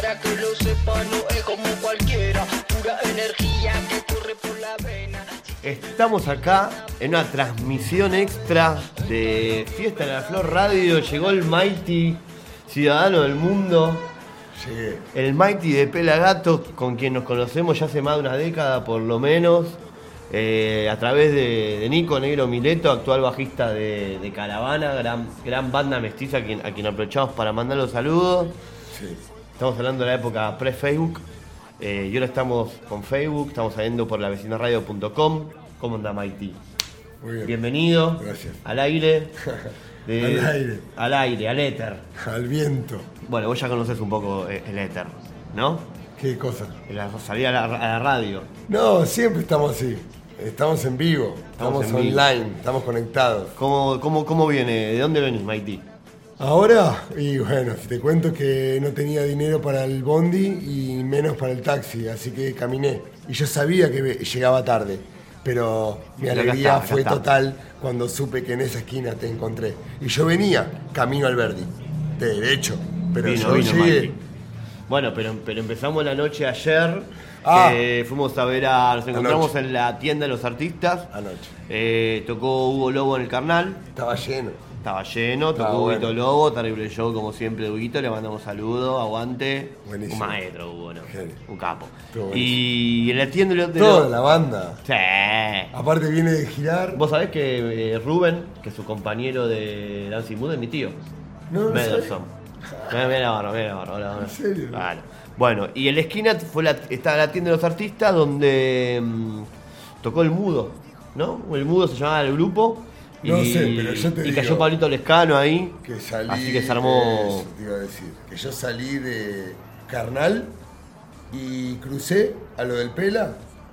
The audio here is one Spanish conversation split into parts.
para que lo sepa, no es como cualquiera, pura energía que corre por la vena. Estamos acá en una transmisión extra de Fiesta de la Flor Radio. Llegó el Mighty, ciudadano del mundo. Llegué. El Mighty de Pelagatos, con quien nos conocemos ya hace más de una década por lo menos. A través de Nico Negro Mileto, actual bajista de Caravana, gran banda mestiza a quien aprovechamos para mandar los saludos. Sí. Estamos hablando de la época pre-Facebook. Y ahora estamos con Facebook, estamos saliendo por lavecinaradio.com. ¿Cómo anda, Mighty? Muy bien. Bienvenido. Gracias. Al aire. Al aire. Al aire, al éter. Al viento. Bueno, vos ya conocés un poco el éter, ¿no? ¿Qué cosa? La salida a la radio. No, siempre estamos así. Estamos en vivo, estamos en vivo. online, estamos conectados. ¿Cómo viene? ¿De dónde venís, Mighty? Ahora, y bueno, si te cuento que no tenía dinero para el bondi y menos para el taxi, así que caminé. Y yo sabía que llegaba tarde, pero mi Pero acá alegría está, fue acá está. total cuando supe que en esa esquina te encontré. Y yo venía camino al Verdi, de derecho, pero yo llegué. Mighty. Bueno, pero empezamos la noche ayer, que fuimos a ver nos encontramos Anoche. en la tienda de los artistas. Anoche. Tocó Hugo Lobo en el Carnal. Estaba lleno. Estaba lleno, tocó Estaba Huguito bueno. Lobo, terrible show como siempre, Huguito, le mandamos saludos, aguante. Buenísimo. Un maestro, Hugo, ¿no? Genio. Un capo. Estuvo buenísimo. Y en la tienda de Toda la banda. Sí. Aparte viene de girar. Vos sabés que Rubén, que es su compañero de Dancing Mood, es mi tío. No, Mederson. Mira la barra. ¿En serio? Claro. Bueno, y en la esquina está la tienda de los artistas donde tocó el Mudo, ¿no? El Mudo se llamaba el grupo. No sé, pero yo te y digo cayó Pablito Lescano ahí. Que salí. Así que se armó. Eso te iba a decir. Que yo salí de Carnal y crucé a lo del Pela.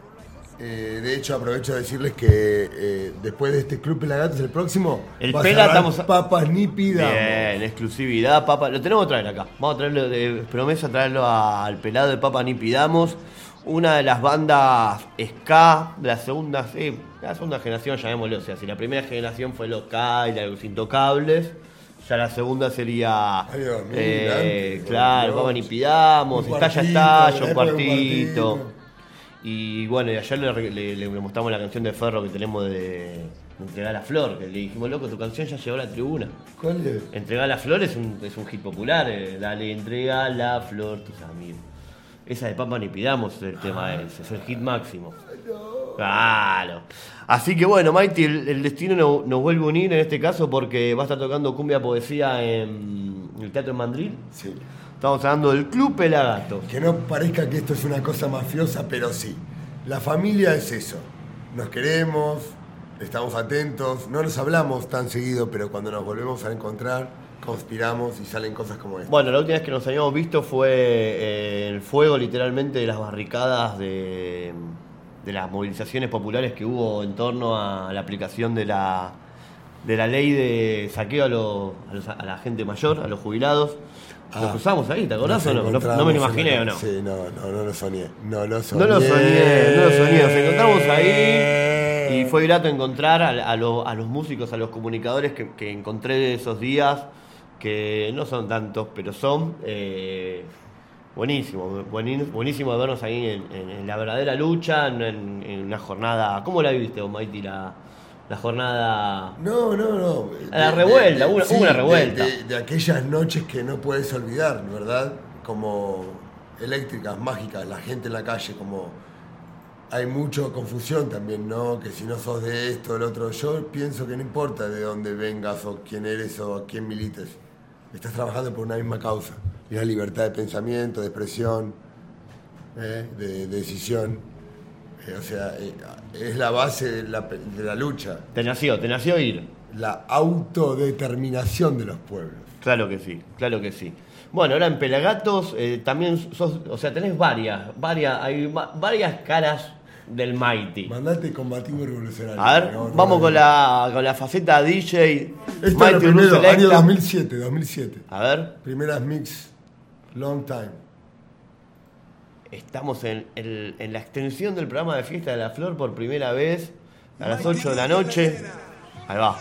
De hecho, aprovecho de decirles que después de este Club Pelagatos, el próximo. El va a Pela cerrar estamos. Papas ni pidamos. Bien, exclusividad, Papa. Lo tenemos que traer acá. Vamos a traerlo de promesa, traerlo al pelado de Papa Ni Pidamos. Una de las bandas ska de la segunda generación, llamémoslo. O sea, si la primera generación fue los K y los Intocables, ya la segunda sería. Año 2000, antes, claro, 2008. Papa Ni Pidamos, Un está ya cuartito, está, la ya un época de un cuartito. cuartito. Y bueno, y ayer le mostramos la canción de Ferro que tenemos de Entregar la Flor, que le dijimos, loco, tu canción ya llegó a la tribuna. ¿Cuál es? Entregar la flor es un hit popular. Dale, entrega la flor tus amigos. Esa de Papa Ni Pidamos es el tema ese, es el hit máximo. Claro. Así que bueno, Mighty, el destino nos vuelve a unir en este caso porque va a estar tocando Cumbia Poesía en el Teatro en Mandril. Sí. Estamos hablando del Club Pelagatos. Que no parezca que esto es una cosa mafiosa, pero sí. La familia es eso. Nos queremos, estamos atentos, no nos hablamos tan seguido, pero cuando nos volvemos a encontrar, conspiramos y salen cosas como esta. Bueno, la última vez que nos habíamos visto fue el fuego literalmente de las barricadas de las movilizaciones populares que hubo en torno a la aplicación de la ley de saqueo a la gente mayor, a los jubilados. Nos cruzamos ahí, ¿te acordás o no? No me lo imaginé o no. Sí, no lo soñé. No lo soñé. Nos encontramos ahí y fue grato encontrar a los músicos, a los comunicadores que encontré esos días, que no son tantos, pero son buenísimo de vernos ahí en la verdadera lucha, en una jornada. ¿Cómo la viste vos, Mighty, la jornada? No. A la revuelta, hubo una revuelta. De aquellas noches que no puedes olvidar, ¿verdad? Como eléctricas, mágicas, la gente en la calle, como hay mucha confusión también, ¿no? Que si no sos de esto, del otro. Yo pienso que no importa de dónde vengas o quién eres o a quién milites. Estás trabajando por una misma causa. Y la libertad de pensamiento, de expresión, de decisión. O sea, es la base de la lucha. Te nació ir. La autodeterminación de los pueblos. Claro que sí. Bueno, ahora en Pelagatos también tenés hay varias caras del Mighty. Mandate combativo y revolucionario. A ver, vamos con la faceta DJ. Esto es lo Mighty primero, Blue año Selecta. 2007. A ver, Primeras mix, long time. estamos en la extensión del programa de Fiesta de la Flor por primera vez a las 8 de la noche. Ahí va.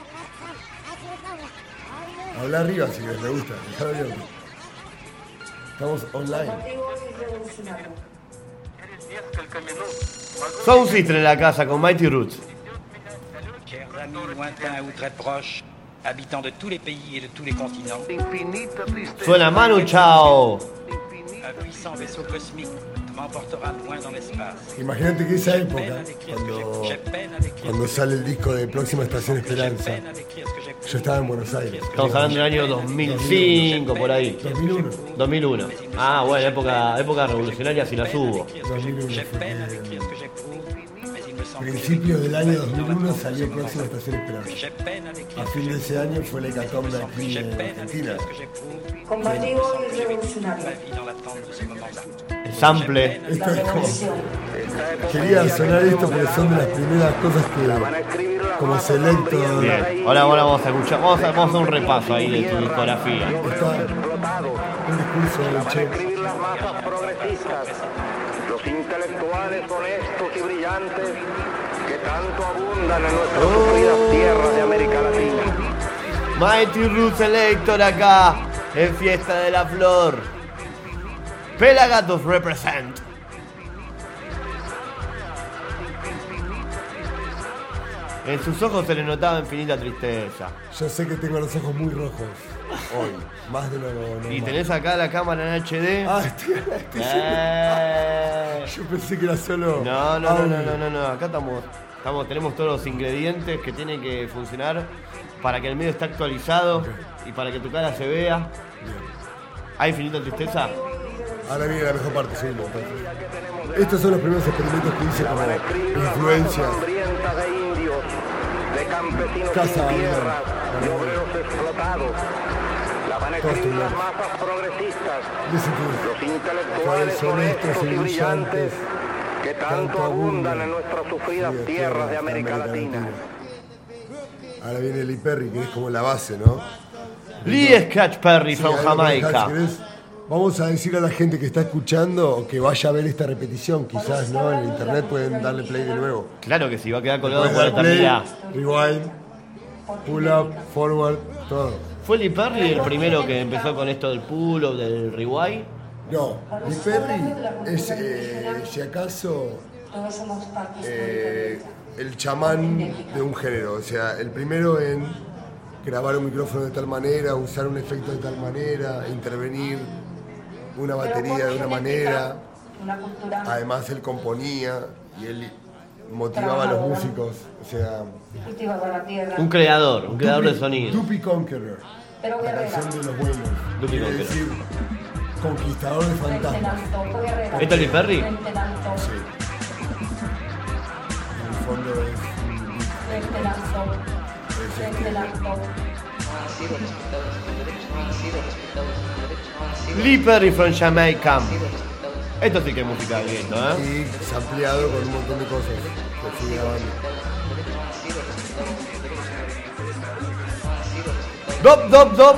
Habla arriba si les gusta. Dejalo abierto. Estamos online. Sound System en la casa con Mighty Roots. Chers amis lointains ou très proches, habitants de tous les pays et de tous les continents, Suena Manu Chao. un puissant vaisseau cosmique m'emportera loin dans l'espace. Imagínate que esa época, J'ai peine à décrire cuando sale el disco de Próxima Estación Esperanza, peine à décrire ce que j'ai yo estaba en Buenos Aires. Estamos hablando del año 2005, por ahí. 2001. 2001. Ah, bueno, época revolucionaria si las hubo. 2001 j'ai fue peine à que décrire ce que j'éprouve, mais il me semble principios del año 2001 salió Próxima Estación Esperanza. j'ai peine à décrire A fin de ese año fue la hecatombe aquí j'ai en peine à Argentina. décrire ce que j'éprouve, Combativo y revolucionario. ma vie dans l'attente de ce moment-là. El sample. Esto es como... Quería sonar esto porque son de las primeras cosas que, como Selector, Bien. Ahora vamos a escuchar, vamos a hacer un repaso ahí de tu discografía. está un discurso del Che. Escribir las masas progresistas, los intelectuales honestos y brillantes que tanto abundan en nuestras sufridas tierras de América Latina. Mighty Roots Selector acá, en Fiesta de la Flor. Pelagatos represent. En sus ojos se le notaba infinita tristeza. Yo sé que tengo los ojos muy rojos hoy, más de lo normal. Y tenés acá la cámara en HD. Ah, estoy yo pensé que era solo. No. Acá tenemos todos los ingredientes que tienen que funcionar para que el medio esté actualizado y para que tu cara se vea. ¿Hay infinita tristeza? Ahora viene la mejor parte, segundo. Estos son los primeros experimentos que hice como influencia. Hambrientas de indios, de campesinos Casa, sin tierras, Abel. de obreros explotados. La van a escribir las masas progresistas, Listen to this. los intelectuales honestos y brillantes que tanto abundan en nuestras sufridas tierras de América Latina. Ahora viene Lee Perry, que es como la base, ¿no? Lee Scratch Perry Sí, from ahí lo Jamaica. dejás, si querés. Vamos a decirle a la gente que está escuchando que vaya a ver esta repetición. Quizás, ¿no? En internet pueden darle play de nuevo. Claro que sí, va a quedar colgado Pueden por dar esta play, mirá. rewind, pull up, forward, todo. ¿Fue Lee Perry el primero que empezó con esto del pull o del rewind? No, Lee Perry es, si acaso, Todos somos parte el chamán de un género. O sea, el primero en grabar un micrófono de tal manera, usar un efecto de tal manera, intervenir una batería de una manera. una cultura Además, él componía y él motivaba a los músicos. O sea, cultivada la tierra. Un creador de sonido. Duppy Conqueror, Pero la guerrera. canción de los buenos. Duppy Quiere Conqueror. decir conquistador de Frente en fantasmas. alto, fue guerrera. ¿Esto es Lee Perry? Frente en alto, Sí. En el fondo es frente en alto, frente en alto. Lee Perry from Jamaica. Esto sí que es música de viento, ¿eh? y ampliado con un montón de cosas que fui grabando. Dop, dop, dop.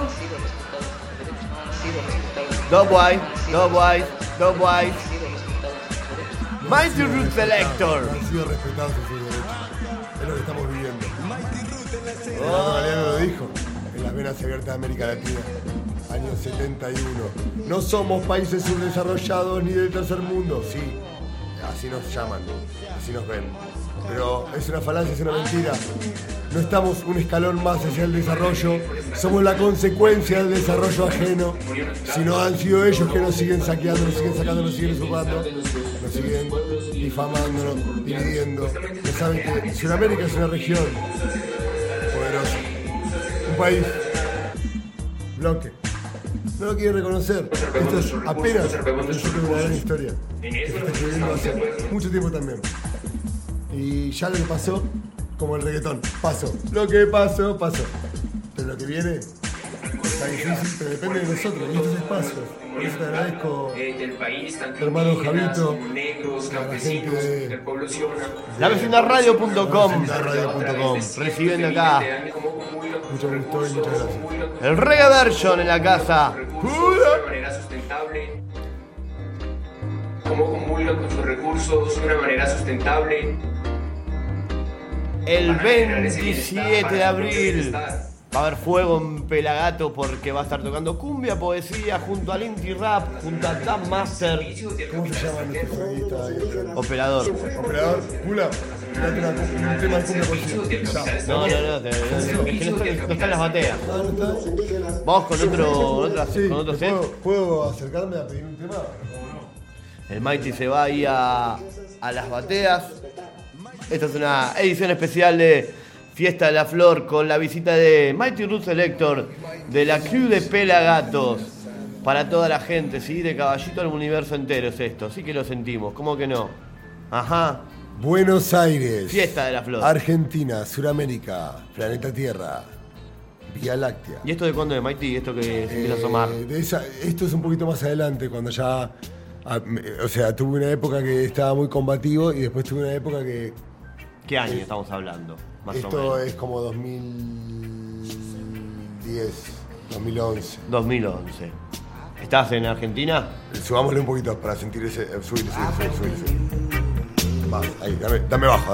Dop white, dop white, dop white. Mighty Root Selector. Han sido respetados sus derechos. Es lo que estamos viviendo. Eduardo Galeano lo dijo en las venas abiertas de América Latina, año 71. No somos países subdesarrollados ni del tercer mundo. Sí, así nos llaman, así nos ven. Pero es una falacia, es una mentira. No estamos un escalón más hacia el desarrollo, somos la consecuencia del desarrollo ajeno. Si no han sido ellos que nos siguen saqueando, nos siguen sacando, nos siguen usurpando, nos siguen difamándonos, dividiendo. Ya saben que Sudamérica es una región poderosa, un país, bloque. No lo quieren reconocer. Esto es apenas el principio de una gran historia que se está escribiendo hace mucho tiempo también. Y ya lo que pasó, como el reggaetón, pasó. Lo que pasó, pasó. Pero lo que viene está difícil, pero depende de nosotros, de estos espacios. Por eso te agradezco, hermano Javito, a la gente de Lavecindaradio.com. radio.com. Recibiendo acá Mucho gusto y muchas gracias. el reggae version en la casa. de manera sustentable, cómo comulgan con sus recursos de una manera sustentable. El para generar ese 27 bienestar, de para ese propio abril. bienestar. Va a haber fuego en Pelagato porque va a estar tocando cumbia, poesía, junto al Inti Rap, junto a Dub Master. ¿Cómo se llama nuestro jueguito ahí? Operador. Operador, Pula, tirate un tema de cumbia poesía. No, es que no están las bateas. Vamos con otro set. ¿Puedo acercarme a pedir un tema? El Mighty se va ahí a las bateas. Esta es una edición especial de Fiesta de la Flor con la visita de Mighty Roots Selector de la crew de Pelagatos. Para toda la gente, ¿sí? De Caballito al universo entero es esto. Sí que lo sentimos, ¿cómo que no? Ajá. Buenos Aires. Fiesta de la Flor. Argentina, Suramérica, Planeta Tierra, Vía Láctea. ¿Y esto de cuándo es, Mighty? ¿Esto que se empieza a asomar? Esto es un poquito más adelante, cuando ya... O sea, tuve una época que estaba muy combativo y después tuve una época que... ¿Qué año estamos hablando? Más esto o menos. es como 2010, 2011. 2011. ¿Estás en Argentina? Subámosle un poquito para sentir ese... Subir. Va, ahí, dame bajo.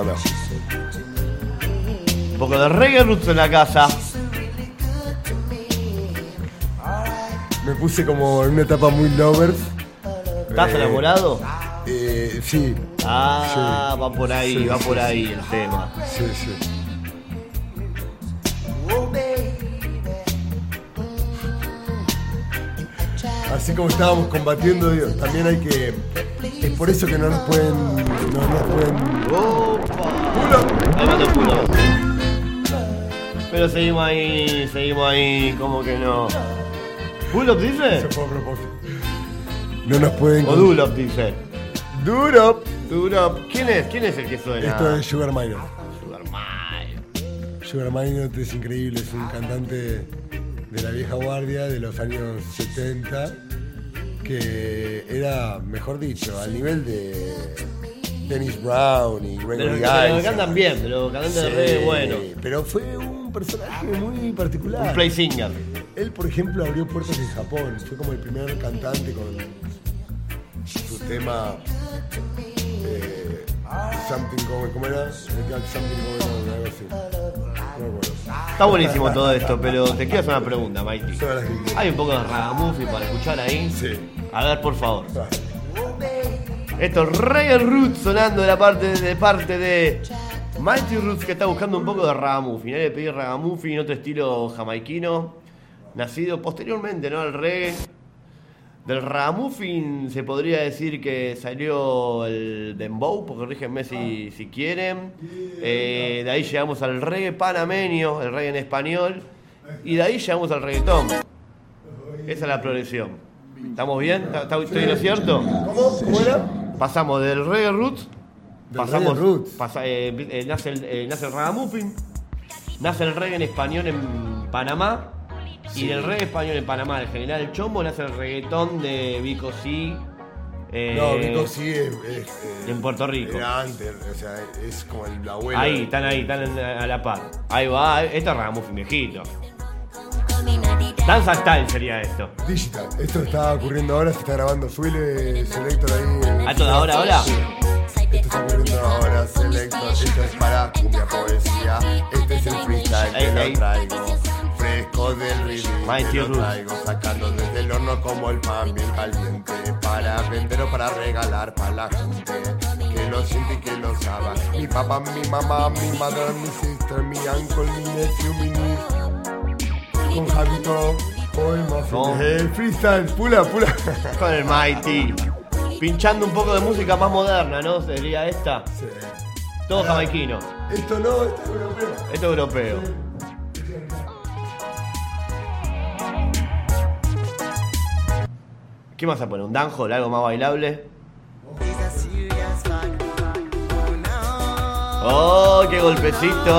Un poco de reggae roots en la casa. Me puse como en una etapa muy lovers. ¿Estás enamorado? Sí. Ah, sí. Va por ahí, sí, va por sí, ahí sí. el tema. Sí. Así como estábamos combatiendo, digo, también hay que... Es por eso que no nos pueden... ¡Opa! Ahí mandó culo. Pero seguimos ahí, como que no. ¿Pull-up dice? Se fue a propósito. No nos pueden... O Dulop dice. Dulop. ¿Quién es el que suena? Esto es Sugar Minor. Sugar Minor. Sugar Minor es increíble, es un cantante de la vieja guardia de los años 70 que era, mejor dicho, al nivel de Dennis Brown y Gregory Pero Isaac. cantan bien, pero cantantes de reggae bueno. Pero fue un personaje muy particular. Un play singer. Él, por ejemplo, abrió puertas en Japón. Fue como el primer cantante con su tema Something Going, ¿cómo era? Something Going On, algo así. No me acuerdo. Está buenísimo todo esto, pero te quiero hacer una pregunta, Mighty. Todas las que- ¿Hay un poco de ragamuffin para escuchar ahí? Sí. A ver, por favor. Esto es Reggae Roots sonando de parte de Mighty Roots, que está buscando un poco de ragamuffin. Le pedí ragamuffin, otro estilo jamaiquino, nacido posteriormente, ¿no? Al reggae. Del ragamuffin se podría decir que salió el dembow, porque corrígenme si quieren. De ahí llegamos al reggae panameño, el reggae en español. Y de ahí llegamos al reggaetón. Esa es la progresión. ¿Estamos bien? ¿Estoy en lo cierto? ¿Cómo era? Pasamos del reggae roots. Reggae roots. Nace el ragamuffin. Nace el reggae en español en Panamá. Y del reggae español en Panamá, el General Chombo, nace el reggaetón de Vico C. No, Vico sí es en Puerto Rico. Era antes, o sea, es como la abuela. Ahí, están a la par. Ahí va, este es ragamuffin viejito. Danza Style sería esto. Digital. Esto está ocurriendo ahora, se está grabando. Subile Selector ahí. ¿A toda hora ahora? Esto está ocurriendo ahora, Selector. Esto es para cumbia poesía. Este es el freestyle que Ey. lo traigo. Fresco del rhythm Mighty que lo Roots. traigo. Sacando desde el horno como el pan bien caliente. Para vender o para regalar para la gente. Que lo siente y que lo sabe. Mi papá, mi mamá, mi mother, mi sister, mi uncle, mi nephew, mi niece. Con Javito, hoy más No. el freestyle, pula. Con el Mighty. Pinchando un poco de música más moderna, ¿no? Sería esta. Sí. Todo jamaiquino. Esto no, esto es europeo. Esto es europeo. ¿Qué vas a poner? ¿Un dancehall? ¿Algo más bailable? ¡Oh, qué golpecito,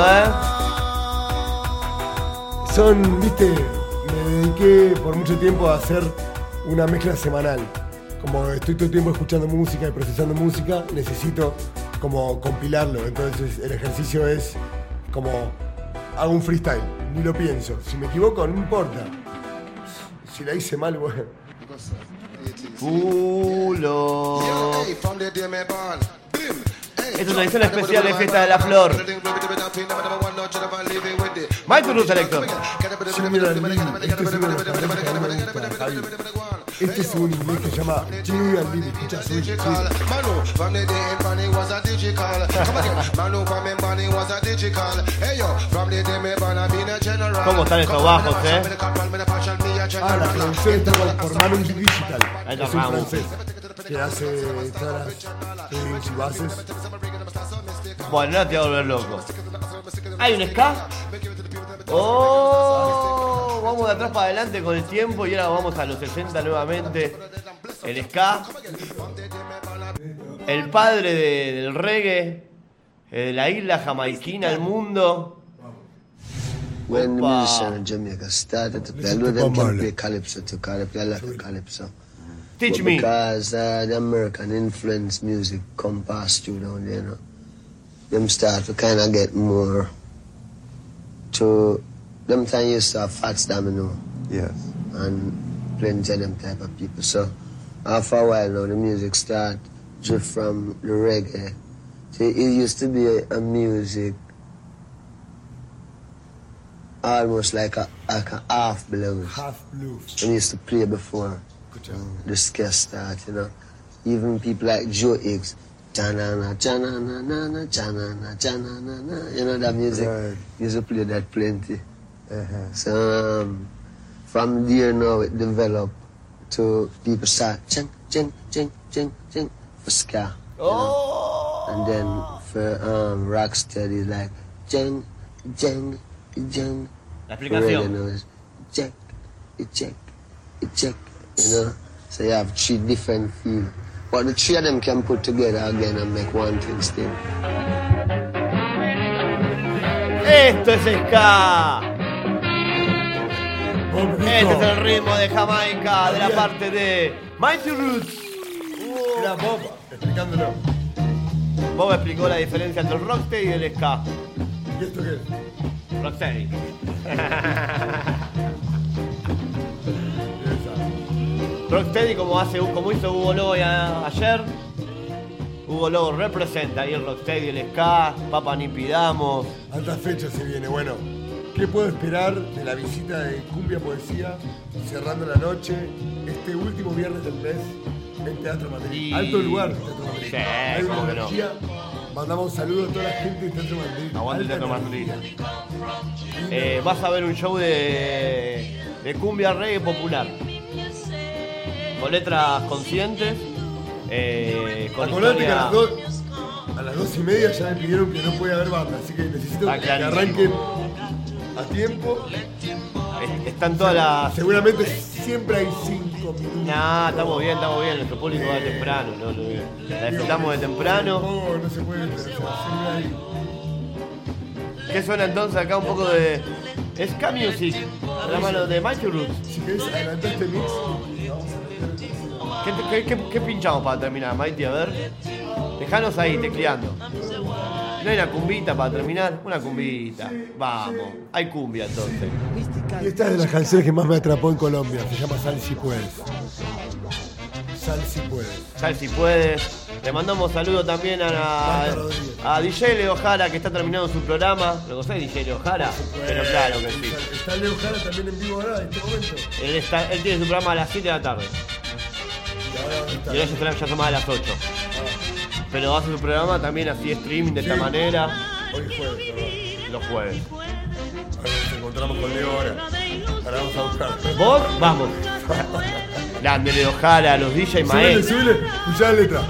Son, viste, me dediqué por mucho tiempo a hacer una mezcla semanal. Como estoy todo el tiempo escuchando música y procesando música, necesito como compilarlo. Entonces el ejercicio es como hago un freestyle, ni lo pienso. Si me equivoco, no importa. Si la hice mal, bueno. Pulo. Esta es una edición especial de Fiesta de la Flor. Mighty Roots Electro. Sí, mira, este es uno de los cantantes que a mí me gusta, Javi. Este es un inglés que se llama Jimmy and Lee. Escucha su ¿Cómo están estos bajos, Ah, la producción está por Manu Digital. Ahí Es está un Manu. francés que hace todas las bases. Bueno, no te voy a volver loco. ¿Hay un ska? ¡Oh! Vamos de atrás para adelante con el tiempo y ahora vamos a los 60 nuevamente. El ska. El padre del reggae. De la isla jamaiquina, el mundo. When the Opa. musicians in Jamaica started to play, I know them can play calypso too, because they play a lot of calypso. Teach But me. because the American influence music come past through down there, you know, them start to kind of get more to them time used to have Fats Domino. Yes. And plenty of them type of people. So after a while now, the music start drift from the reggae. See, it used to be a music almost like a half blues. Half Blues. We used to play before the ska start, you know. Even people like Joe Higgs, janana, janana, nana, janana, janana, na. You know that music? Right. Used to play that plenty. Uh-huh. So from there now it developed to people start ching, ching, ching, ching, ching for ska. You know? ¡Oh! And then for rocksteady like jing, jing, jing. La For reggae explicación. now is check, check, check. You know, so you have 3 different feel, but the 3 of them can put together again and make one thing still. Esto es ska. Este es el ritmo de Jamaica, de la parte de Mighty Roots. Era Bob explicándolo. Bob explicó la diferencia entre el rocksteady y el ska. ¿Y esto qué es? Rocksteady. Rocksteady como hizo Hugo Lobo ayer. Hugo Lobo representa ahí el Rocksteady, el ska, Papa Ni Pidamos. Alta fecha se viene. Bueno, ¿qué puedo esperar de la visita de Cumbia Poesía cerrando la noche este último viernes del mes en Teatro Madrid? Y- Alto lugar, Teatro Madrid. Sí, Hay una cómo que no. energía. Mandamos un saludo a toda la gente de Teatro Madrid. Aguante el Alta Teatro Madrid. energía. Vas a ver un show de cumbia reggae popular. Con letras conscientes. Con Acordate que historia. a las 2:30 ya me pidieron que no puede haber banda, así que necesito Está que clarísimo. arranquen a tiempo. Están todas las. Seguramente siempre hay 5 minutos. Nah, estamos bien, nuestro público va temprano, la disfrutamos de temprano. No, no se puede, pero se va a hacer ahí. ¿Qué suena entonces acá un poco de ska music? De la mano de Mighty Roots. Si querés adelantar este mix, ¿Qué pinchamos para terminar, Mighty? A ver. Dejanos ahí, tecleando. ¿No hay una cumbita para terminar? Una cumbita. Vamos. Hay cumbia entonces. y esta es de las canciones que más me atrapó en Colombia, se llama Sal si puedes. Sal si puedes. Sal si puedes. Le mandamos saludos también a DJ Leo Jara, que está terminando su programa. ¿Lo conocés, DJ Leo Jara? Pero claro que sí. Está Leo Jara también en vivo ahora, en este momento. Él tiene su programa a las 7 de la tarde. Y ahora ¿dónde está? Y ahora ya son más de las 8. Pero hace su programa también así streaming de esta Sí. manera. Hoy es jueves, ¿verdad? Los jueves. Ahora nos encontramos con Leo ahora. Ahora vamos a buscar. ¿Vos? Vamos. Grande Leo Jara, los DJ Súbele, maestros. súbele, escuchá la letra.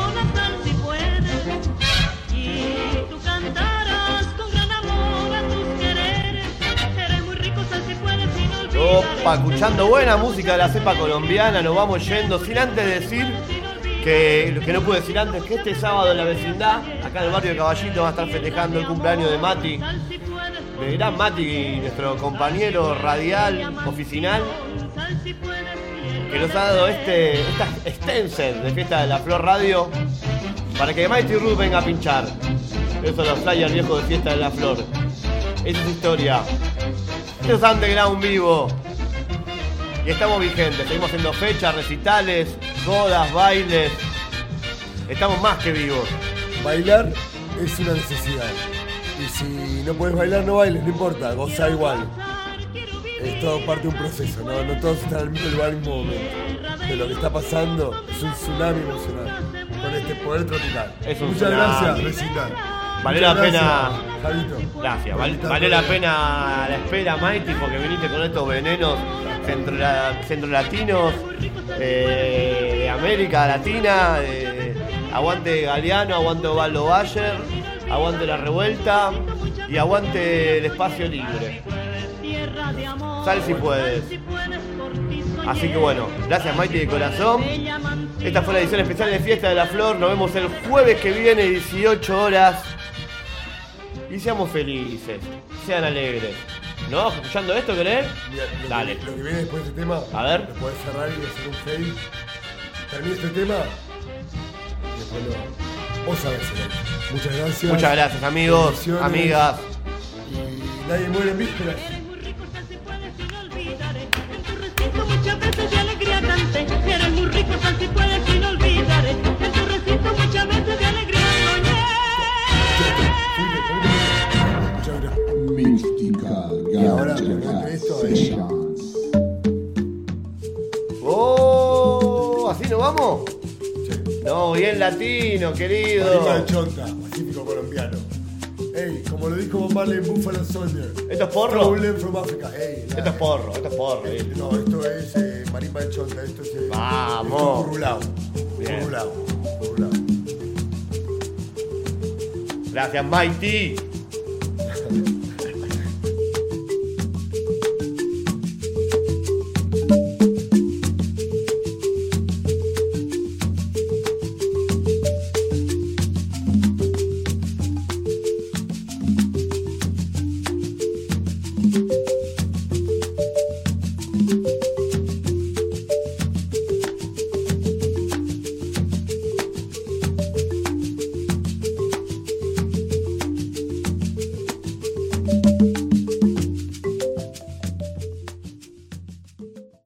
Opa, escuchando buena música de la cepa colombiana, nos vamos yendo. Sin antes decir que lo que no pude decir antes, que este sábado en la vecindad, acá en el barrio de Caballito, va a estar festejando el cumpleaños de Mati. De gran Mati, nuestro compañero radial, oficinal, que nos ha dado esta stencil de Fiesta de la Flor Radio para que Mighty Roots venga a pinchar. Esos son los flyers viejos de Fiesta de la Flor. Esa es su historia. Esto es Underground vivo. Y estamos vigentes. Seguimos haciendo fechas, recitales, bodas, bailes. Estamos más que vivos. Bailar es una necesidad. Y si no puedes bailar, no bailes, no importa, goza igual. Es todo parte de un proceso, no todos están en el mismo lugar al mismo momento. De lo que está pasando es un tsunami emocional con este poder tropical. Muchas gracias, vecindad. Valió la pena, Javito. Gracias, valió la pena la espera, Mighty, porque viniste con estos venenos centrolatinos, de América Latina, aguante Galeano, aguante Osvaldo Bayer, aguante La Revuelta y aguante el Espacio Libre. Sal si puedes. Así que bueno, gracias Mighty de corazón. Esta fue la edición especial de Fiesta de la Flor. Nos vemos el jueves que viene, 18 horas. Y seamos felices, sean alegres. ¿No? ¿Escuchando esto, querés? Dale. Lo que viene después de este tema, a ver. Lo podés cerrar y hacer un fade. Termina este tema y después vos sabés. Muchas gracias. Muchas gracias, amigos, amigas. Y nadie muere en vísperas. Muchas veces de alegría canté, eres muy rico, tan si puedes y no olvidaré. En tu recinto muchas veces de alegría soñé. Mística y ahora con esto ¡Oh! ¿Así nos vamos? Sí. No, bien latino, querido. Marimba de Chonta, Pacífico colombiano. Ey, como lo dijo Bob Marley en Buffalo Soldier. ¿Esto es porro? Stolen from Africa. Ey, esto es porro. No, esto es marimba de Chonta. Esto es. Vamos. Esto es curulao. Bien. Curulao. Gracias, Mighty.